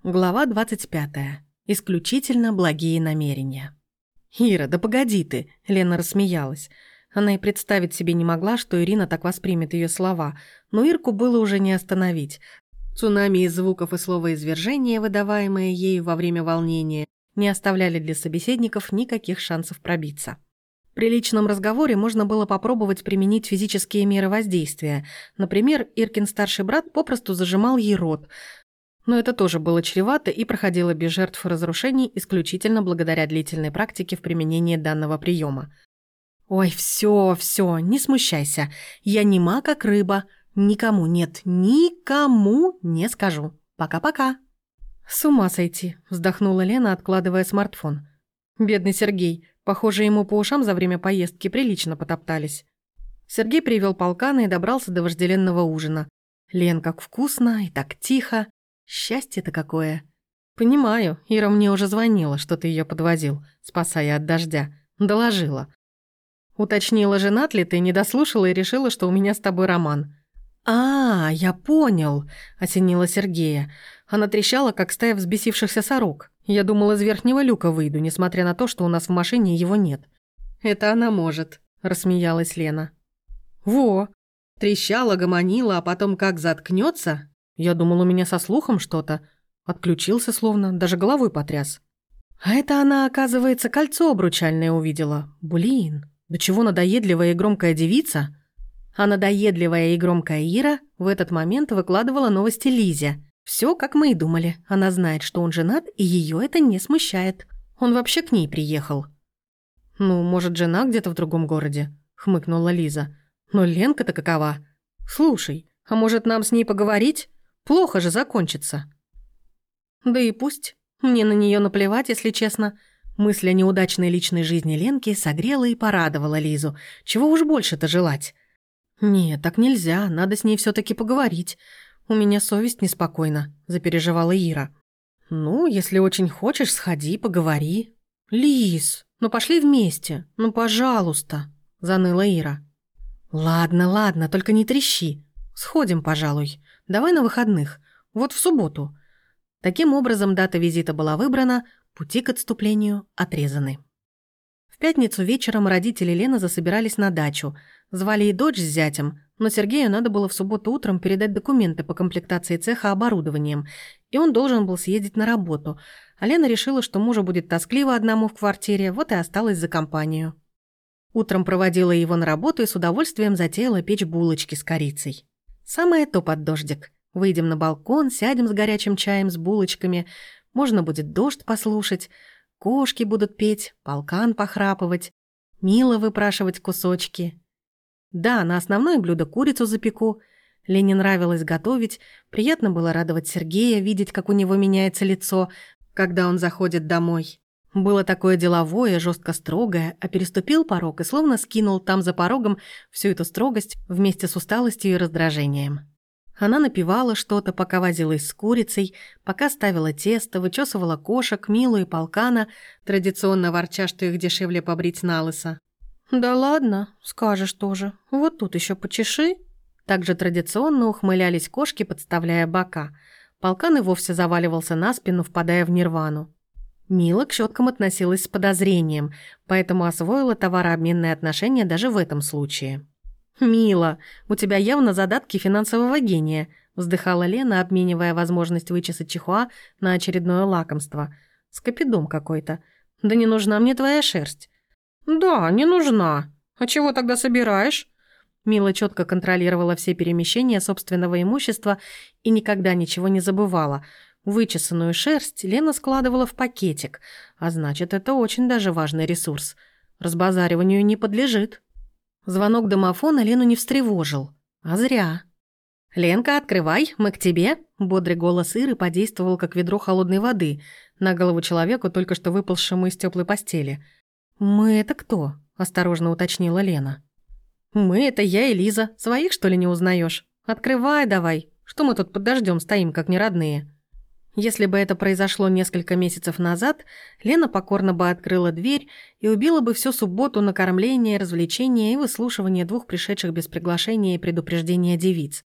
Глава 25. Исключительно благие намерения. «Ира, да погоди ты!» – Лена рассмеялась. Она и представить себе не могла, что Ирина так воспримет ее слова, но Ирку было уже не остановить. Цунами из звуков и словоизвержения, выдаваемые ею во время волнения, не оставляли для собеседников никаких шансов пробиться. При личном разговоре можно было попробовать применить физические меры воздействия. Например, Иркин старший брат попросту зажимал ей рот – но это тоже было чревато и проходило без жертв и разрушений исключительно благодаря длительной практике в применении данного приема. «Ой, все, не смущайся. Я нема как рыба. Никому, нет, никому не скажу. Пока-пока». «С ума сойти», – вздохнула Лена, откладывая смартфон. «Бедный Сергей. Похоже, ему по ушам за время поездки прилично потоптались». Сергей привел полкана и добрался до вожделенного ужина. «Лен, как вкусно и так тихо. Счастье-то какое!» «Понимаю, Ира мне уже звонила, что ты ее подвозил, спасая от дождя. Доложила. Уточнила, женат ли ты, не дослушала и решила, что у меня с тобой роман». Я понял», – осенила Сергея. Она трещала, как стая взбесившихся сорок. Я думала, из верхнего люка выйду, несмотря на то, что у нас в машине его нет. «Это она может», – рассмеялась Лена. «Во!» Трещала, гомонила, а потом как заткнется. Я думал, у меня со слухом что-то. Отключился словно, даже головой потряс. А это она, оказывается, кольцо обручальное увидела. Блин, до чего надоедливая и громкая девица. А надоедливая и громкая Ира в этот момент выкладывала новости Лизе. Все, как мы и думали. Она знает, что он женат, и ее это не смущает. Он вообще к ней приехал. «Ну, может, жена где-то в другом городе?» — хмыкнула Лиза. «Но Ленка-то какова? Слушай, а может, нам с ней поговорить? Плохо же закончится». Да и пусть. Мне на нее наплевать, если честно. Мысль о неудачной личной жизни Ленки согрела и порадовала Лизу. Чего уж больше-то желать? «Нет, так нельзя, надо с ней все таки поговорить. У меня совесть неспокойна», – запереживала Ира. «Ну, если очень хочешь, сходи, поговори». «Лиз, ну пошли вместе, ну пожалуйста», – заныла Ира. «Ладно, только не трещи. Сходим, пожалуй. Давай на выходных. Вот в субботу». Таким образом, дата визита была выбрана, пути к отступлению отрезаны. В пятницу вечером родители Лены засобирались на дачу. Звали и дочь с зятем, но Сергею надо было в субботу утром передать документы по комплектации цеха оборудованием, и он должен был съездить на работу. А Лена решила, что мужу будет тоскливо одному в квартире, вот и осталась за компанию. Утром проводила его на работу и с удовольствием затеяла печь булочки с корицей. Самое то под дождик. Выйдем на балкон, сядем с горячим чаем, с булочками. Можно будет дождь послушать. Кошки будут петь, полкан похрапывать. Мила выпрашивать кусочки. Да, на основное блюдо курицу запеку. Лене нравилось готовить. Приятно было радовать Сергея, видеть, как у него меняется лицо, когда он заходит домой. Было такое деловое, жестко строгое, а переступил порог и словно скинул там за порогом всю эту строгость вместе с усталостью и раздражением. Она напевала что-то, пока возилась с курицей, пока ставила тесто, вычесывала кошек, Милу и полкана, традиционно ворча, что их дешевле побрить налысо. «Да ладно, скажешь тоже. Вот тут еще почеши». Также традиционно ухмылялись кошки, подставляя бока. Полкан и вовсе заваливался на спину, впадая в нирвану. Мила к щёткам относилась с подозрением, поэтому освоила товарообменные отношения даже в этом случае. «Мила, у тебя явно задатки финансового гения», – вздыхала Лена, обменивая возможность вычесать чихуа на очередное лакомство. «Скопидом какой-то. Да не нужна мне твоя шерсть». «Да, не нужна. А чего тогда собираешь?» Мила четко контролировала все перемещения собственного имущества и никогда ничего не забывала. Вычесанную шерсть Лена складывала в пакетик, а значит, это очень даже важный ресурс. Разбазариванию не подлежит. Звонок домофона Лену не встревожил. А зря. «Ленка, открывай, мы к тебе!» Бодрый голос Иры подействовал, как ведро холодной воды, на голову человеку, только что выползшему из теплой постели. «Мы это кто?» – осторожно уточнила Лена. «Мы – это я и Лиза. Своих, что ли, не узнаешь? Открывай давай. Что мы тут под дождем стоим, как неродные?» Если бы это произошло несколько месяцев назад, Лена покорно бы открыла дверь и убила бы всю субботу на кормление, развлечение и выслушивание двух пришедших без приглашения и предупреждения девиц.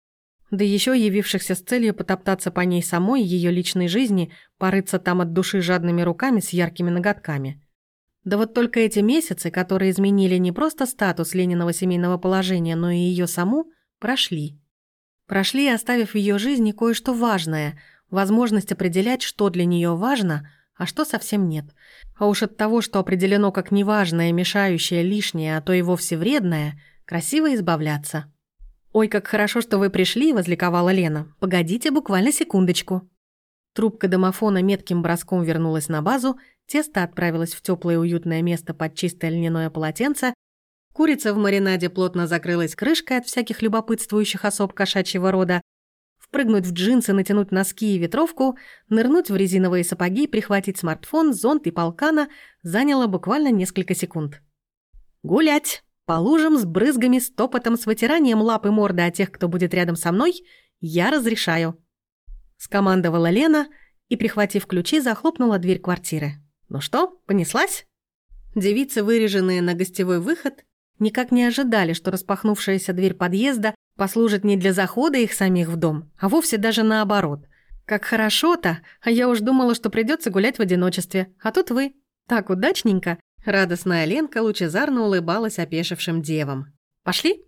Да еще явившихся с целью потоптаться по ней самой, ее личной жизни, порыться там от души жадными руками с яркими ноготками. Да вот только эти месяцы, которые изменили не просто статус Лениного семейного положения, но и ее саму, прошли. Прошли, оставив в ее жизни кое-что важное, возможность определять, что для нее важно, а что совсем нет. А уж от того, что определено как неважное, мешающее, лишнее, а то и вовсе вредное, красиво избавляться. «Ой, как хорошо, что вы пришли», – возликовала Лена. «Погодите буквально секундочку». Трубка домофона метким броском вернулась на базу, тесто отправилось в теплое уютное место под чистое льняное полотенце, курица в маринаде плотно закрылась крышкой от всяких любопытствующих особ кошачьего рода, впрыгнуть в джинсы, натянуть носки и ветровку, нырнуть в резиновые сапоги, прихватить смартфон, зонт и полкана заняло буквально несколько секунд. «Гулять! По лужам с брызгами, с топотом, с вытиранием лап и морды от тех, кто будет рядом со мной, я разрешаю!» Скомандовала Лена и, прихватив ключи, захлопнула дверь квартиры. «Ну что, понеслась?» Девицы, выреженные на гостевой выход, никак не ожидали, что распахнувшаяся дверь подъезда послужит не для захода их самих в дом, а вовсе даже наоборот. Как хорошо-то, а я уж думала, что придется гулять в одиночестве, а тут вы. Так удачненько. Радостная Ленка лучезарно улыбалась опешившим девам. «Пошли?»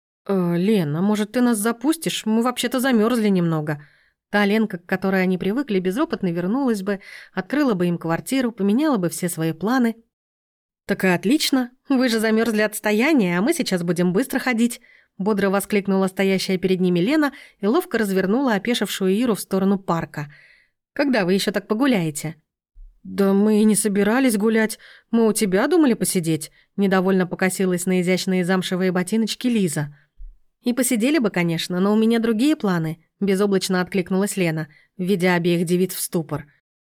«Лена, может, ты нас запустишь? Мы вообще-то замерзли немного». Та Ленка, к которой они привыкли, безропотно вернулась бы, открыла бы им квартиру, поменяла бы все свои планы. «Так и отлично. Вы же замерзли от стояния, а мы сейчас будем быстро ходить», бодро воскликнула стоящая перед ними Лена и ловко развернула опешившую Иру в сторону парка. «Когда вы еще так погуляете?» «Да мы и не собирались гулять. Мы у тебя думали посидеть?» Недовольно покосилась на изящные замшевые ботиночки Лиза. «И посидели бы, конечно, но у меня другие планы», безоблачно откликнулась Лена, введя обеих девиц в ступор.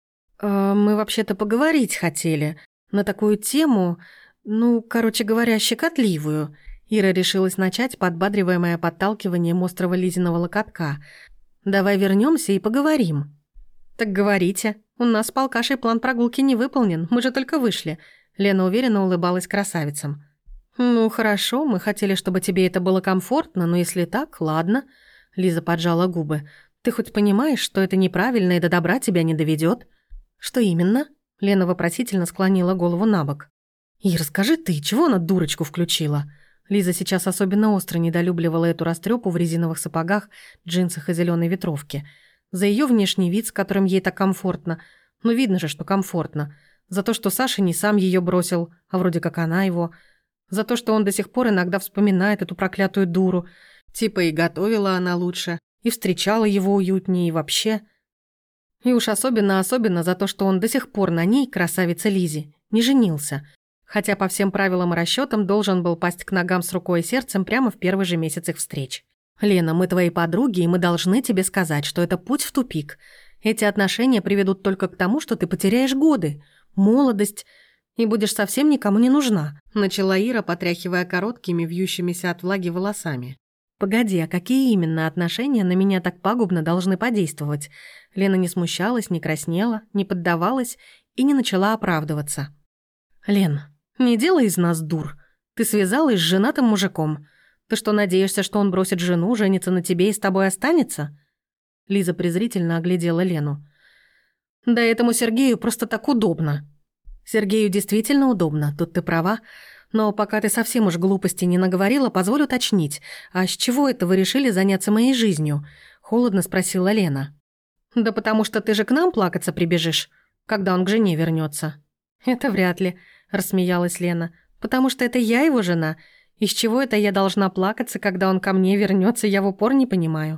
«Мы вообще-то поговорить хотели. На такую тему, короче говоря, щекотливую». Ира решилась начать, подбадриваемая подталкиванием острого Лизиного локотка. «Давай вернемся и поговорим». «Так говорите. У нас с полкашей план прогулки не выполнен, мы же только вышли». Лена уверенно улыбалась красавицам. «Ну, хорошо, мы хотели, чтобы тебе это было комфортно, но если так, ладно». Лиза поджала губы. «Ты хоть понимаешь, что это неправильно и до добра тебя не доведет?» «Что именно?» Лена вопросительно склонила голову набок. «Ир, скажи ты, чего она дурочку включила?» Лиза сейчас особенно остро недолюбливала эту растрёпу в резиновых сапогах, джинсах и зелёной ветровке. За её внешний вид, с которым ей так комфортно. Ну, видно же, что комфортно. За то, что Саша не сам её бросил, а вроде как она его. За то, что он до сих пор иногда вспоминает эту проклятую дуру. Типа и готовила она лучше, и встречала его уютнее, и вообще. И уж особенно за то, что он до сих пор на ней, красавице Лизе, не женился. Хотя по всем правилам и расчётам должен был пасть к ногам с рукой и сердцем прямо в первый же месяц их встреч. «Лена, мы твои подруги, и мы должны тебе сказать, что это путь в тупик. Эти отношения приведут только к тому, что ты потеряешь годы, молодость, и будешь совсем никому не нужна», начала Ира, потряхивая короткими, вьющимися от влаги волосами. «Погоди, а какие именно отношения на меня так пагубно должны подействовать?» Лена не смущалась, не краснела, не поддавалась и не начала оправдываться. «Лен, не делай из нас дур. Ты связалась с женатым мужиком. Ты что, надеешься, что он бросит жену, женится на тебе и с тобой останется?» Лиза презрительно оглядела Лену. «Да этому Сергею просто так удобно». «Сергею действительно удобно, тут ты права. Но пока ты совсем уж глупости не наговорила, позволь уточнить. А с чего это вы решили заняться моей жизнью?» Холодно спросила Лена. «Да потому что ты же к нам плакаться прибежишь, когда он к жене вернется. «Это вряд ли», – рассмеялась Лена. «Потому что это я его жена. Из чего это я должна плакаться, когда он ко мне вернется, я в упор не понимаю».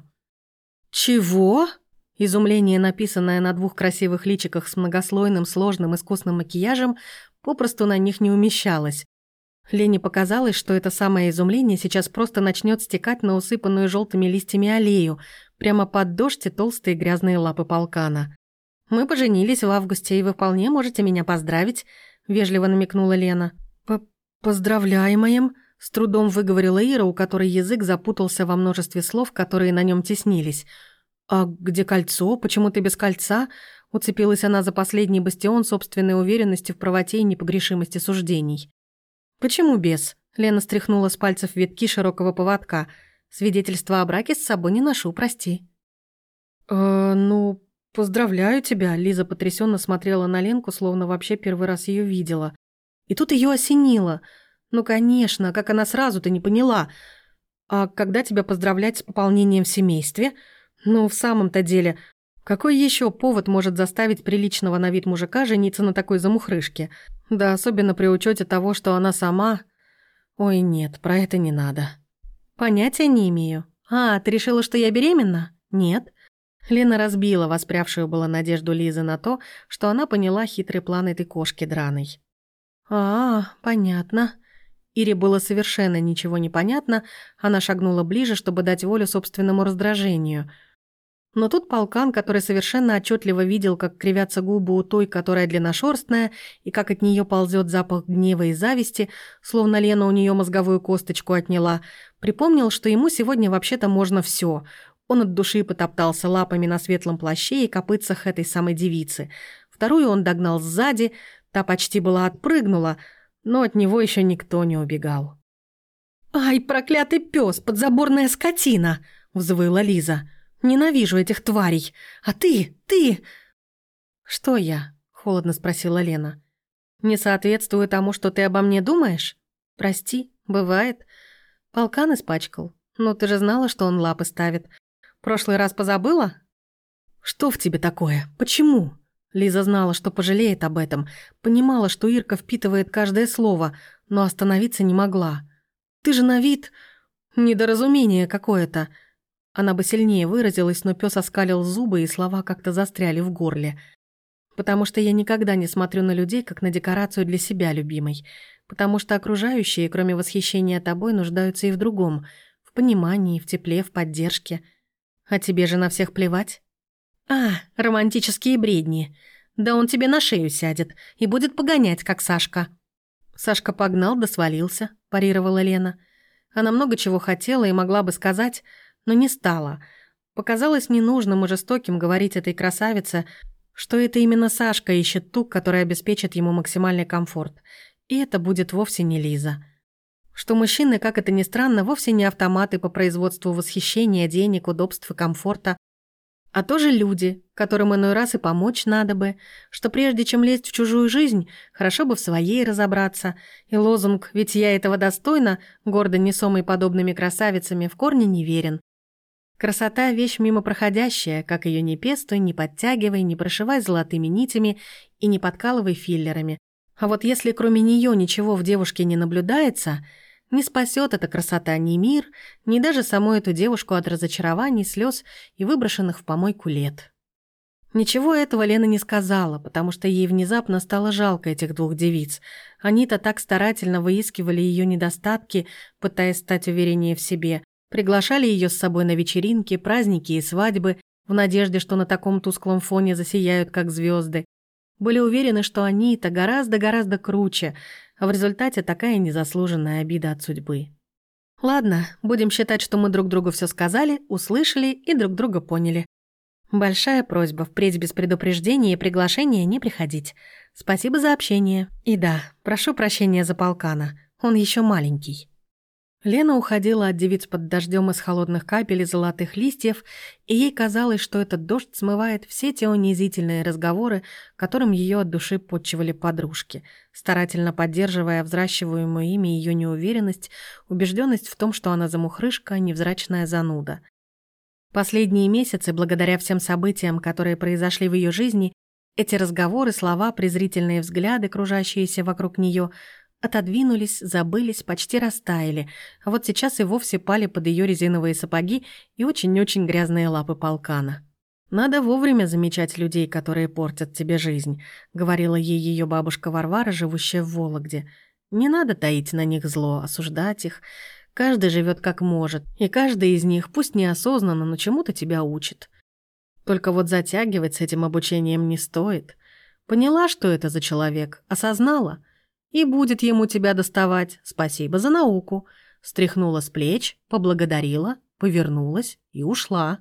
«Чего?» Изумление, написанное на двух красивых личиках с многослойным, сложным, искусным макияжем, попросту на них не умещалось. Лене показалось, что это самое изумление сейчас просто начнет стекать на усыпанную желтыми листьями аллею, прямо под дождь и толстые грязные лапы полкана. «Мы поженились в августе, и вы вполне можете меня поздравить», — вежливо намекнула Лена. «Поздравляем», — с трудом выговорила Ира, у которой язык запутался во множестве слов, которые на нем теснились. «А где кольцо? Почему ты без кольца?» — уцепилась она за последний бастион собственной уверенности в правоте и непогрешимости суждений. «Почему без?» — Лена стряхнула с пальцев ветки широкого поводка. Свидетельство о браке с собой не ношу, прости». Ну, поздравляю тебя», — Лиза потрясенно смотрела на Ленку, словно вообще первый раз ее видела. И тут ее осенило. Ну, конечно, как она сразу-то не поняла. А когда тебя поздравлять с пополнением в семействе? Ну, в самом-то деле, какой еще повод может заставить приличного на вид мужика жениться на такой замухрышке? Да особенно при учете того, что она сама... Ой, нет, про это не надо. Понятия не имею. А, ты решила, что я беременна? Нет. Лена разбила воспрявшую была надежду Лизы на то, что она поняла хитрый план этой кошки драной. Понятно. Ире было совершенно ничего не понятно, она шагнула ближе, чтобы дать волю собственному раздражению. Но тут полкан, который совершенно отчетливо видел, как кривятся губы у той, которая длинношерстная, и как от нее ползет запах гнева и зависти, словно Лена у нее мозговую косточку отняла, припомнил, что ему сегодня вообще-то можно все. Он от души потоптался лапами на светлом плаще и копытцах этой самой девицы. Вторую он догнал сзади, та почти была отпрыгнула, но от него еще никто не убегал. «Ай, проклятый пес, подзаборная скотина!» — взвыла Лиза. «Ненавижу этих тварей! А ты... «Что я?» — холодно спросила Лена. «Не соответствую тому, что ты обо мне думаешь? Прости, бывает. Полкан испачкал. Но ты же знала, что он лапы ставит. Прошлый раз позабыла?» «Что в тебе такое? Почему?» Лиза знала, что пожалеет об этом, понимала, что Ирка впитывает каждое слово, но остановиться не могла. «Ты же на вид... недоразумение какое-то». Она бы сильнее выразилась, но пес оскалил зубы, и слова как-то застряли в горле. «Потому что я никогда не смотрю на людей, как на декорацию для себя, любимой. Потому что окружающие, кроме восхищения тобой, нуждаются и в другом. В понимании, в тепле, в поддержке. А тебе же на всех плевать?» Романтические бредни. Да он тебе на шею сядет и будет погонять, как Сашка». «Сашка погнал да свалился», – парировала Лена. Она много чего хотела и могла бы сказать, но не стала. Показалось ненужным и жестоким говорить этой красавице, что это именно Сашка ищет ту, которая обеспечит ему максимальный комфорт. И это будет вовсе не Лиза. Что мужчины, как это ни странно, вовсе не автоматы по производству восхищения, денег, удобств и комфорта, а тоже люди, которым иной раз и помочь надо бы, что прежде чем лезть в чужую жизнь, хорошо бы в своей разобраться, и лозунг «Ведь я этого достойна», гордо несомый подобными красавицами, в корне не верен. Красота – вещь мимо проходящая, как ее не пестуй, не подтягивай, не прошивай золотыми нитями и не подкалывай филлерами. А вот если кроме нее ничего в девушке не наблюдается – не спасет эта красота ни мир, ни даже саму эту девушку от разочарований, слез и выброшенных в помойку лет. Ничего этого Лена не сказала, потому что ей внезапно стало жалко этих двух девиц. Они-то так старательно выискивали ее недостатки, пытаясь стать увереннее в себе, приглашали ее с собой на вечеринки, праздники и свадьбы, в надежде, что на таком тусклом фоне засияют, как звезды. Были уверены, что они-то гораздо-гораздо круче, а в результате такая незаслуженная обида от судьбы. Ладно, будем считать, что мы друг другу все сказали, услышали и друг друга поняли. Большая просьба впредь без предупреждения и приглашения не приходить. Спасибо за общение. И да, прошу прощения за полкана, он еще маленький. Лена уходила от девиц под дождем из холодных капель и золотых листьев, и ей казалось, что этот дождь смывает все те унизительные разговоры, которым ее от души подчивали подружки, старательно поддерживая взращиваемую ими ее неуверенность, убежденность в том, что она замухрышка, невзрачная зануда. Последние месяцы, благодаря всем событиям, которые произошли в ее жизни, эти разговоры, слова, презрительные взгляды, кружащиеся вокруг нее – отодвинулись, забылись, почти растаяли, а вот сейчас и вовсе пали под ее резиновые сапоги и очень-очень грязные лапы полкана. «Надо вовремя замечать людей, которые портят тебе жизнь», — говорила ей ее бабушка Варвара, живущая в Вологде. «Не надо таить на них зло, осуждать их. Каждый живет как может, и каждый из них, пусть неосознанно, но чему-то тебя учит. Только вот затягивать с этим обучением не стоит. Поняла, что это за человек, осознала?» И будет ему тебя доставать. Спасибо за науку. Стряхнула с плеч, поблагодарила, повернулась и ушла.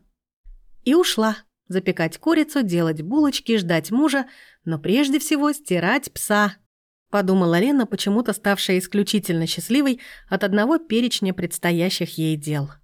И ушла. Запекать курицу, делать булочки, ждать мужа, но прежде всего стирать пса. Подумала Лена, почему-то ставшая исключительно счастливой от одного перечня предстоящих ей дел.